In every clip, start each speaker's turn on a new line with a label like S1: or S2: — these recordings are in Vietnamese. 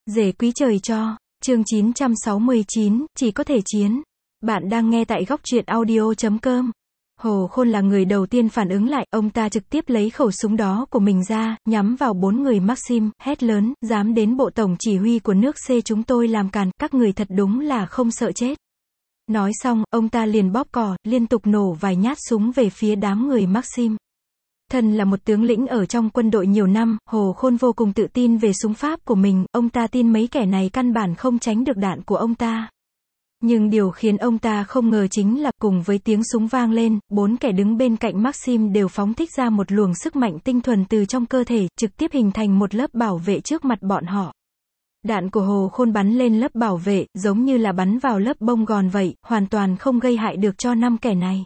S1: Rể quý trời cho, chương 969, chỉ có thể chiến. Bạn đang nghe tại góc truyện audio.com. Hồ Khôn là người đầu tiên phản ứng lại, ông ta trực tiếp lấy khẩu súng đó của mình ra, nhắm vào 4 người Maxim, hét lớn, dám đến bộ tổng chỉ huy của nước C chúng tôi làm càn, các người thật đúng là không sợ chết. Nói xong, ông ta liền bóp cò, liên tục nổ vài nhát súng về phía đám người Maxim. Thân là một tướng lĩnh ở trong quân đội nhiều năm, Hồ Khôn vô cùng tự tin về súng pháp của mình, ông ta tin mấy kẻ này căn bản không tránh được đạn của ông ta. Nhưng điều khiến ông ta không ngờ chính là, cùng với tiếng súng vang lên, 4 kẻ đứng bên cạnh Maxim đều phóng thích ra một luồng sức mạnh tinh thuần từ trong cơ thể, trực tiếp hình thành một lớp bảo vệ trước mặt bọn họ. Đạn của Hồ Khôn bắn lên lớp bảo vệ, giống như là bắn vào lớp bông gòn vậy, hoàn toàn không gây hại được cho 5 kẻ này.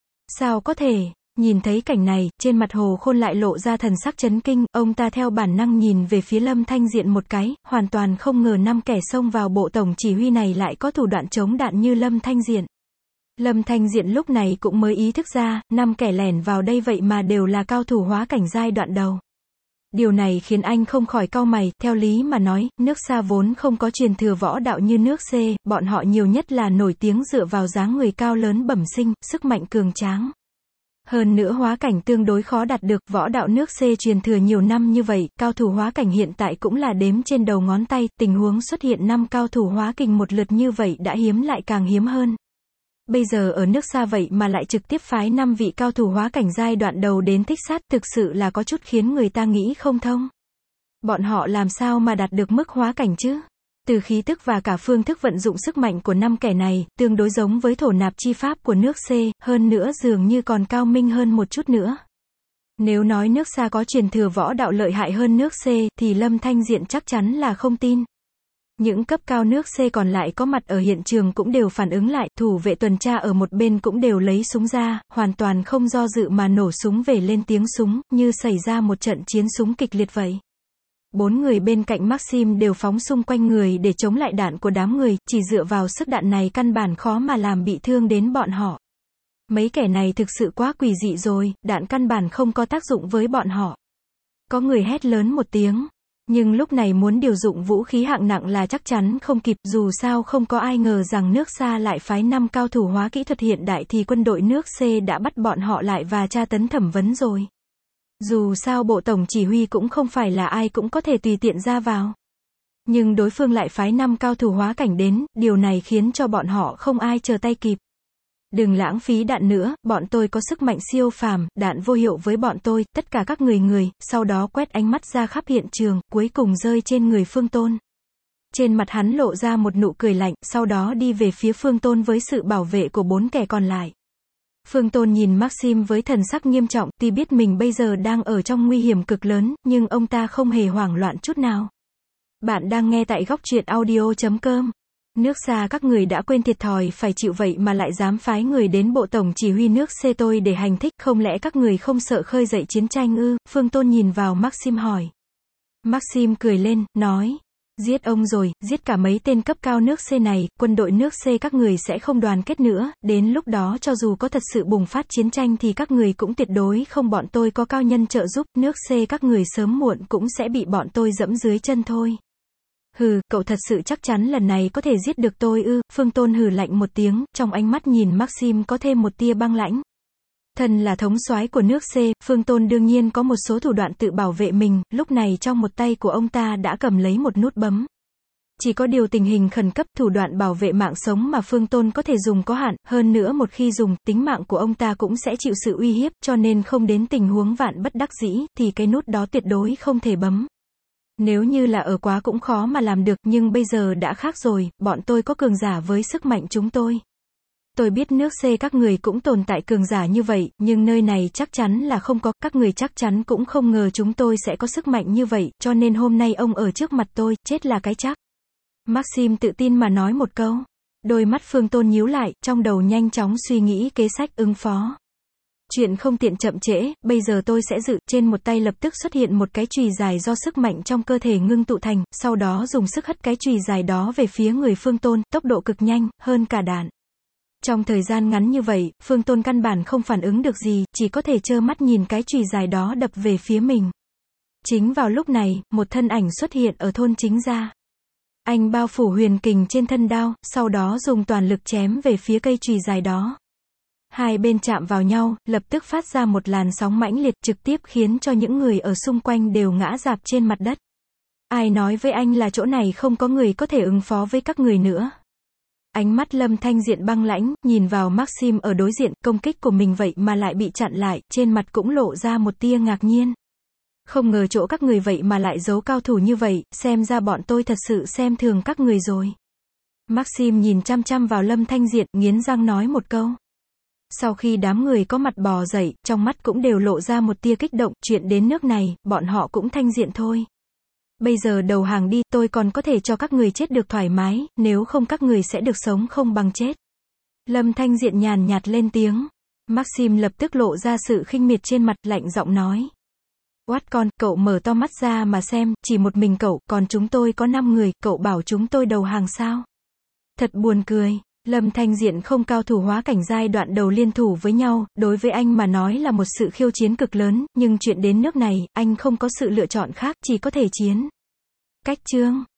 S1: Sao có thể? Nhìn thấy cảnh này, trên mặt Hồ Khôn lại lộ ra thần sắc chấn kinh, ông ta theo bản năng nhìn về phía Lâm Thanh Diện một cái, hoàn toàn không ngờ 5 kẻ xông vào bộ tổng chỉ huy này lại có thủ đoạn chống đạn như Lâm Thanh Diện. Lâm Thanh Diện lúc này cũng mới ý thức ra, 5 kẻ lẻn vào đây vậy mà đều là cao thủ hóa cảnh giai đoạn đầu. Điều này khiến anh không khỏi cau mày, theo lý mà nói, nước Sa vốn không có truyền thừa võ đạo như nước C, bọn họ nhiều nhất là nổi tiếng dựa vào dáng người cao lớn bẩm sinh, sức mạnh cường tráng. Hơn nữa hóa cảnh tương đối khó đạt được, võ đạo nước C truyền thừa nhiều năm như vậy, cao thủ hóa cảnh hiện tại cũng là đếm trên đầu ngón tay, tình huống xuất hiện 5 cao thủ hóa kình một lượt như vậy đã hiếm lại càng hiếm hơn. Bây giờ ở nước Sa vậy mà lại trực tiếp phái 5 vị cao thủ hóa cảnh giai đoạn đầu đến thích sát, thực sự là có chút khiến người ta nghĩ không thông. Bọn họ làm sao mà đạt được mức hóa cảnh chứ? Từ khí tức và cả phương thức vận dụng sức mạnh của 5 kẻ này, tương đối giống với thổ nạp chi pháp của nước C, hơn nữa dường như còn cao minh hơn một chút nữa. Nếu nói nước Sa có truyền thừa võ đạo lợi hại hơn nước C, thì Lâm Thanh Diện chắc chắn là không tin. Những cấp cao nước C còn lại có mặt ở hiện trường cũng đều phản ứng lại, thủ vệ tuần tra ở một bên cũng đều lấy súng ra, hoàn toàn không do dự mà nổ súng về lên tiếng súng, như xảy ra một trận chiến súng kịch liệt vậy. 4 người bên cạnh Maxim đều phóng xung quanh người để chống lại đạn của đám người, chỉ dựa vào sức đạn này căn bản khó mà làm bị thương đến bọn họ. Mấy kẻ này thực sự quá quỷ dị rồi, đạn căn bản không có tác dụng với bọn họ. Có người hét lớn một tiếng. Nhưng lúc này muốn điều dụng vũ khí hạng nặng là chắc chắn không kịp, dù sao không có ai ngờ rằng nước Sa lại phái 5 cao thủ hóa kỹ thuật hiện đại thì quân đội nước C đã bắt bọn họ lại và tra tấn thẩm vấn rồi. Dù sao bộ tổng chỉ huy cũng không phải là ai cũng có thể tùy tiện ra vào. Nhưng đối phương lại phái 5 cao thủ hóa cảnh đến, điều này khiến cho bọn họ không ai chờ tay kịp. Đừng lãng phí đạn nữa, bọn tôi có sức mạnh siêu phàm, đạn vô hiệu với bọn tôi, tất cả các người, sau đó quét ánh mắt ra khắp hiện trường, cuối cùng rơi trên người Phương Tôn. Trên mặt hắn lộ ra một nụ cười lạnh, sau đó đi về phía Phương Tôn với sự bảo vệ của 4 kẻ còn lại. Phương Tôn nhìn Maxim với thần sắc nghiêm trọng, tuy biết mình bây giờ đang ở trong nguy hiểm cực lớn, nhưng ông ta không hề hoảng loạn chút nào. Bạn đang nghe tại góc truyện audio.com. Nước Sa các người đã quên thiệt thòi phải chịu vậy mà lại dám phái người đến bộ tổng chỉ huy nước C tôi để hành thích, không lẽ các người không sợ khơi dậy chiến tranh ư? Phương Tôn nhìn vào Maxim hỏi. Maxim cười lên, nói. Giết ông rồi, giết cả mấy tên cấp cao nước C này, quân đội nước C các người sẽ không đoàn kết nữa, đến lúc đó cho dù có thật sự bùng phát chiến tranh thì các người cũng tuyệt đối không, bọn tôi có cao nhân trợ giúp, nước C các người sớm muộn cũng sẽ bị bọn tôi dẫm dưới chân thôi. Hừ, cậu thật sự chắc chắn lần này có thể giết được tôi ư? Phương Tôn hừ lạnh một tiếng, trong ánh mắt nhìn Maxim có thêm một tia băng lãnh. Thân là thống soái của nước C, Phương Tôn đương nhiên có một số thủ đoạn tự bảo vệ mình, lúc này trong một tay của ông ta đã cầm lấy một nút bấm. Chỉ có điều tình hình khẩn cấp, thủ đoạn bảo vệ mạng sống mà Phương Tôn có thể dùng có hạn, hơn nữa một khi dùng, tính mạng của ông ta cũng sẽ chịu sự uy hiếp, cho nên không đến tình huống vạn bất đắc dĩ, thì cái nút đó tuyệt đối không thể bấm. Nếu như là ở quá cũng khó mà làm được, nhưng bây giờ đã khác rồi, bọn tôi có cường giả với sức mạnh chúng tôi. Tôi biết nước C các người cũng tồn tại cường giả như vậy, nhưng nơi này chắc chắn là không có, các người chắc chắn cũng không ngờ chúng tôi sẽ có sức mạnh như vậy, cho nên hôm nay ông ở trước mặt tôi, chết là cái chắc. Maxim tự tin mà nói một câu. Đôi mắt Phương Tôn nhíu lại, trong đầu nhanh chóng suy nghĩ kế sách ứng phó. Chuyện không tiện chậm trễ, bây giờ tôi sẽ trên một tay lập tức xuất hiện một cái chùy dài do sức mạnh trong cơ thể ngưng tụ thành, sau đó dùng sức hất cái chùy dài đó về phía người Phương Tôn, tốc độ cực nhanh, hơn cả đạn. Trong thời gian ngắn như vậy, Phương Tôn căn bản không phản ứng được gì, chỉ có thể trơ mắt nhìn cái chùy dài đó đập về phía mình. Chính vào lúc này, một thân ảnh xuất hiện ở thôn Chính Gia. Anh bao phủ huyền kình trên thân đao, sau đó dùng toàn lực chém về phía cây chùy dài đó. Hai bên chạm vào nhau, lập tức phát ra một làn sóng mãnh liệt, trực tiếp khiến cho những người ở xung quanh đều ngã rạp trên mặt đất. Ai nói với anh là chỗ này không có người có thể ứng phó với các người nữa? Ánh mắt Lâm Thanh Diện băng lãnh, nhìn vào Maxim ở đối diện, công kích của mình vậy mà lại bị chặn lại, trên mặt cũng lộ ra một tia ngạc nhiên. Không ngờ chỗ các người vậy mà lại giấu cao thủ như vậy, xem ra bọn tôi thật sự xem thường các người rồi. Maxim nhìn chăm chăm vào Lâm Thanh Diện, nghiến răng nói một câu. Sau khi đám người có mặt bò dậy, trong mắt cũng đều lộ ra một tia kích động, chuyện đến nước này, bọn họ cũng Thanh Diện thôi. Bây giờ đầu hàng đi, tôi còn có thể cho các người chết được thoải mái, nếu không các người sẽ được sống không bằng chết. Lâm Thanh Diện nhàn nhạt lên tiếng. Maxim lập tức lộ ra sự khinh miệt trên mặt, lạnh giọng nói. Oát con, cậu mở to mắt ra mà xem, chỉ một mình cậu, còn chúng tôi có 5 người, cậu bảo chúng tôi đầu hàng sao? Thật buồn cười. Lâm Thanh Diện không cao thủ hóa cảnh giai đoạn đầu liên thủ với nhau, đối với anh mà nói là một sự khiêu chiến cực lớn, nhưng chuyện đến nước này, anh không có sự lựa chọn khác, chỉ có thể chiến. Cách chương